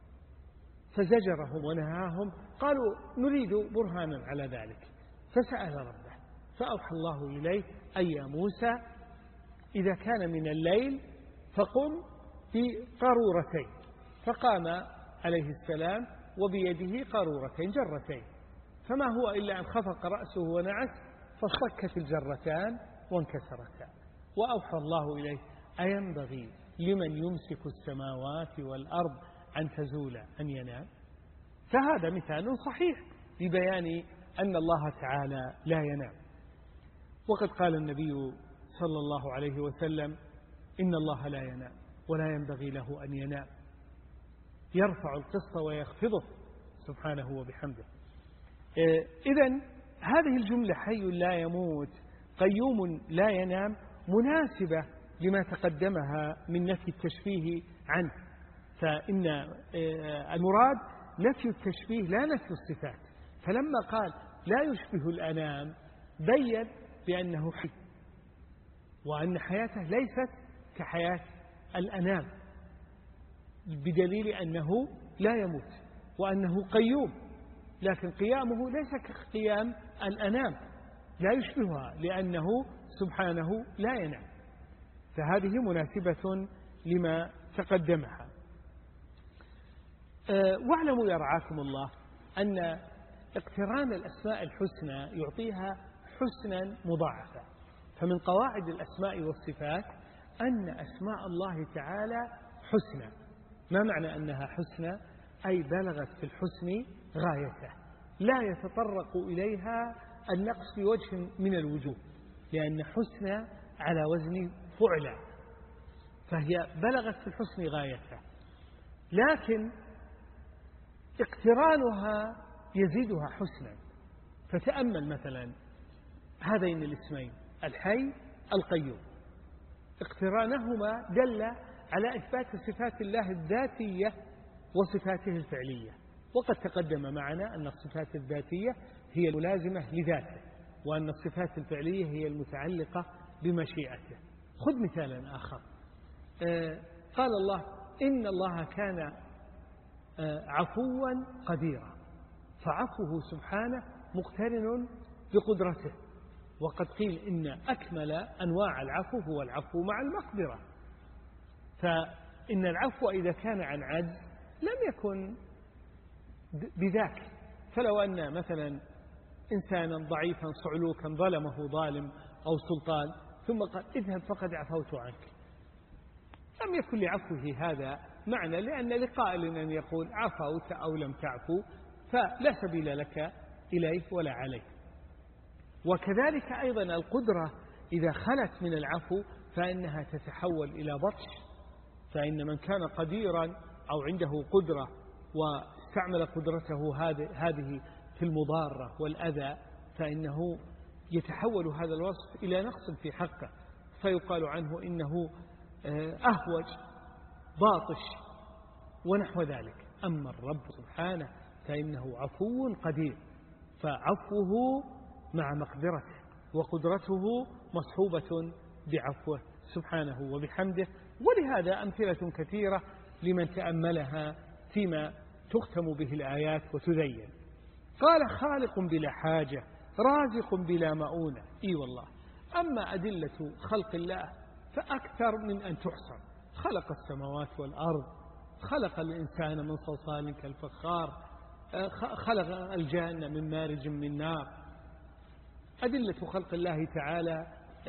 فزجرهم ونهاهم، قالوا نريد برهانا على ذلك، فسأل ربه فأوحى الله إليه أي يا موسى إذا كان من الليل فقم بقارورتين، فقام عليه السلام وبيده قارورتين جرتين، فما هو إلا أن خفق رأسه ونعس فصكت الجرتان وانكسرتا. وأوحى الله إليه أينبغي لمن يمسك السماوات والأرض أن تزول أن ينام؟ فهذا مثال صحيح لبيان أن الله تعالى لا ينام. وقد قال النبي صلى الله عليه وسلم إن الله لا ينام ولا ينبغي له أن ينام. يرفع القسط ويخفضه سبحانه وبحمده. إذن هذه الجملة حي لا يموت قيوم لا ينام مناسبة لما تقدمها من نفي التشبيه عنه، فإن المراد نفي التشبيه لا نفي الصفات، فلما قال لا يشبه الأنام بين بأنه حي، وأن حياته ليست كحياة الأنام، بدليل أنه لا يموت وأنه قيوم، لكن قيامه ليس كقيام الأنام، لا يشبهها لأنه سبحانه لا ينام، فهذه مناسبة لما تقدمها. واعلموا يرعاكم الله أن اقتران الأسماء الحسنى يعطيها حسنا مضاعفا، فمن قواعد الأسماء والصفات أن أسماء الله تعالى حسنى. ما معنى أنها حسنى؟ أي بلغت في الحسن غايته، لا يتطرق إليها النقص في وجه من الوجوه، لأن حسنى على وزن فعلى، فهي بلغت في الحسن غايته، لكن اقترانها يزيدها حسنا. فتأمل مثلا هذين الاسمين الحي القيوم، اقترانهما دل على إثبات صفات الله الذاتية وصفاته الفعلية، وقد تقدم معنا أن الصفات الذاتية هي الملازمة لذاته، وأن الصفات الفعلية هي المتعلقة بمشيئته. خذ مثالا آخر، قال الله إن الله كان عفوا قديرا، فعفوه سبحانه مقترن بقدرته، وقد قيل إن أكمل أنواع العفو هو العفو مع المقدرة، فإن العفو إذا كان عن عجز لم يكن بذاك، فلو أن مثلا إنسانا ضعيفا صعلوكا ظلمه ظالم أو سلطان ثم قال اذهب فقد عفوت عنك، لم يكن لعفوه هذا معنى، لأن لقائل أن يقول عفوت أو لم تعفو فلا سبيل لك إليه ولا عليه. وكذلك أيضا القدرة إذا خلت من العفو فإنها تتحول إلى بطش، فإن من كان قديرا أو عنده قدرة واستعمل قدرته هذه في المضارة والأذى فإنه يتحول هذا الوصف إلى نقص في حقه، فيقال عنه إنه أهوج باطش ونحو ذلك. أما الرب سبحانه فإنه عفو قدير، فعفوه مع مقدرته وقدرته مصحوبة بعفوه سبحانه وبحمده. ولهذا أمثلة كثيرة لمن تأملها فيما تختم به الآيات وتزين. قال خالق بلا حاجة رازق بلا مؤونة. إي والله، أما أدلة خلق الله فأكثر من أن تحصر. خلق السماوات والأرض، خلق الإنسان من صلصال كالفخار، خلق الجنة من مارج من نار. أدلة خلق الله تعالى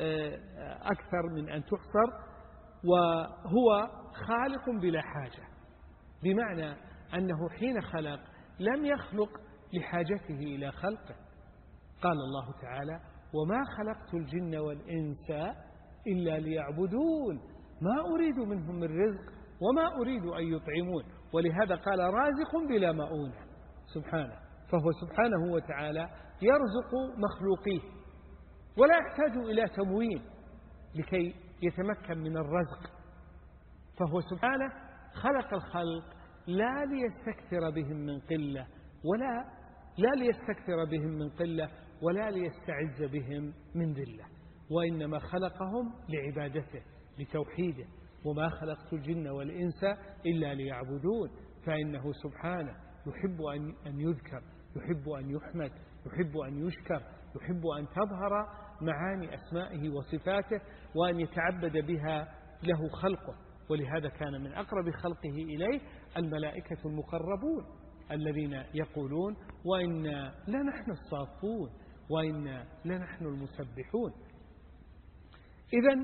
أكثر من أن تحصر. وهو خالق بلا حاجة، بمعنى أنه حين خلق لم يخلق لحاجته إلى خلقه. قال الله تعالى وما خلقت الجن والإنس إلا ليعبدون ما أريد منهم من رزق وما أريد أن يطعمون. ولهذا قال رازق بلا مؤونة سبحانه، فهو سبحانه وتعالى يرزق مخلوقيه ولا يحتاج إلى تموين لكي يتمكن من الرزق، فهو سبحانه خلق الخلق لا ليستكثر بهم من قلة ولا لا ليستكثر بهم من قلة ولا ليستعز بهم من ذلة، وإنما خلقهم لعبادته لتوحيده. وما خلقت الجن والإنس إلا ليعبدون، فإنه سبحانه يحب أن يذكر، يحب أن يحمد، يحب أن يشكر، يحب أن تظهر معاني أسمائه وصفاته وأن يتعبد بها له خلقه. ولهذا كان من أقرب خلقه إليه الملائكة المقربون الذين يقولون وإنا لنحن الصافون وإنا لنحن المسبحون. إذن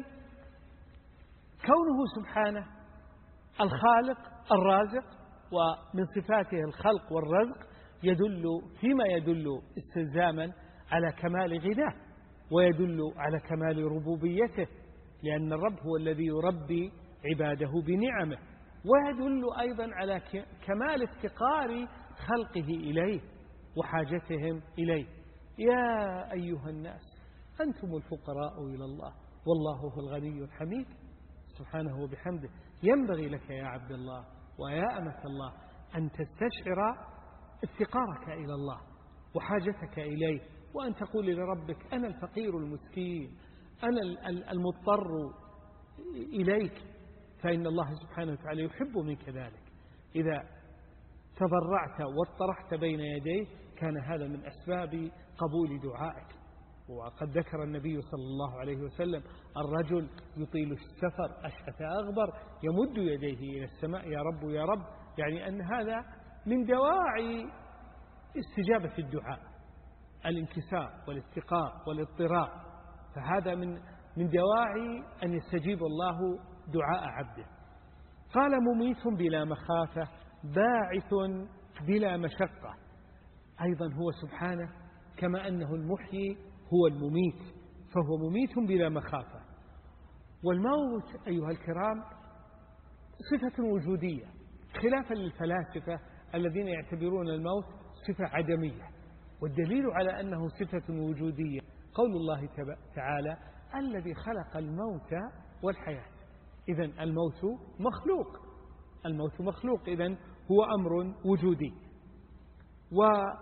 كونه سبحانه الخالق الرازق ومن صفاته الخلق والرزق يدل فيما يدل استلزاما على كمال غناه ويدل على كمال ربوبيته، لأن الرب هو الذي يربي عباده بنعمه ويدل أيضا على كمال افتقار خلقه إليه وحاجتهم إليه. يا أيها الناس أنتم الفقراء إلى الله والله هو الغني الحميد سبحانه وبحمده. ينبغي لك يا عبد الله ويا أمة الله أن تستشعر افتقارك إلى الله وحاجتك إليه، وأن تقول لربك أنا الفقير المسكين، أنا المضطر إليك، فإن الله سبحانه وتعالى يحب منك ذلك. إذا تضرعت واطرحت بين يديه كان هذا من أسباب قبول دعائك. وقد ذكر النبي صلى الله عليه وسلم الرجل يطيل السفر أشعث أغبر يمد يديه إلى السماء يا رب يا رب، يعني أن هذا من دواعي استجابة الدعاء، الانكسار والافتقار والاضطرار، فهذا من من دواعي أن يستجيب الله دعاء عبده. قال مميت بلا مخافة باعث بلا مشقة، أيضا هو سبحانه كما أنه المحيي هو المميت، فهو مميت بلا مخافة. والموت أيها الكرام صفة وجودية، خلافا للفلاسفة الذين يعتبرون الموت صفة عدمية. والدليل على أنه صفة وجودية قول الله تعالى الذي خلق الموت والحياة. إذن الموت مخلوق، الموت مخلوق إذن هو أمر وجودي. ومن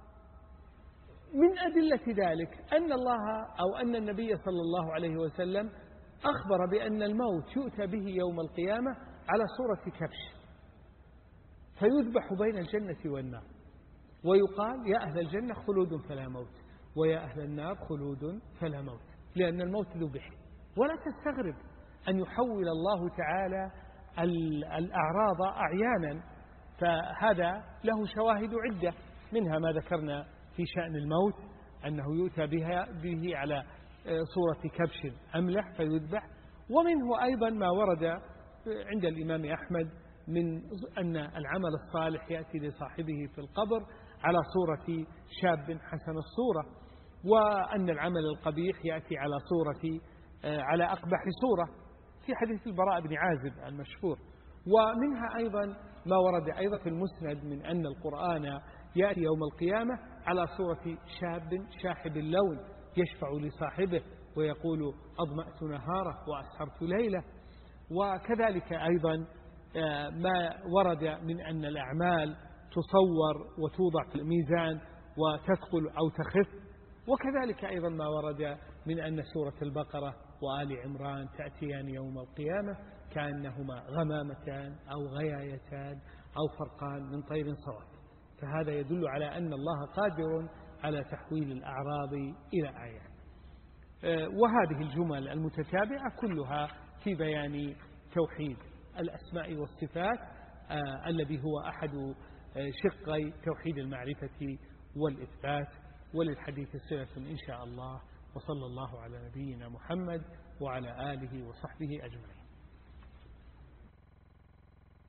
أدلة ذلك أن الله أو أن النبي صلى الله عليه وسلم أخبر بأن الموت يؤتى به يوم القيامة على صورة كبش فيذبح بين الجنة والنار، ويقال يا أهل الجنة خلود فلا موت ويا أهل النار خلود فلا موت، لأن الموت ذبح. ولا تستغرب أن يحول الله تعالى الأعراض أعيانا، فهذا له شواهد عدة، منها ما ذكرنا في شأن الموت أنه يؤتى بها به على صورة كبش أملح فيذبح، ومنه أيضا ما ورد عند الإمام أحمد من أن العمل الصالح يأتي لصاحبه في القبر على صورة شاب حسن الصورة، وأن العمل القبيح يأتي على صورة على أقبح صورة في حديث البراء بن عازب المشهور. ومنها أيضا ما ورد أيضا في المسند من أن القرآن يأتي يوم القيامة على صورة شاب شاحب اللون يشفع لصاحبه ويقول أضمأت نهاره وأسهرت ليله. وكذلك أيضا ما ورد من أن الأعمال تصور وتوضع في الميزان وتثقل أو تخف، وكذلك أيضا ما ورد من أن سورة البقرة وآل عمران تأتيان يوم القيامة كأنهما غمامتان أو غيايتان أو فرقان من طير صواب. فهذا يدل على أن الله قادر على تحويل الأعراض إلى آيات. وهذه الجمل المتتابعة كلها في بيان توحيد الأسماء والصفات الذي هو أحد شقي توحيد المعرفة والإثبات. وللحديث صلة إن شاء الله، وصلى الله على نبينا محمد وعلى آله وصحبه أجمعين.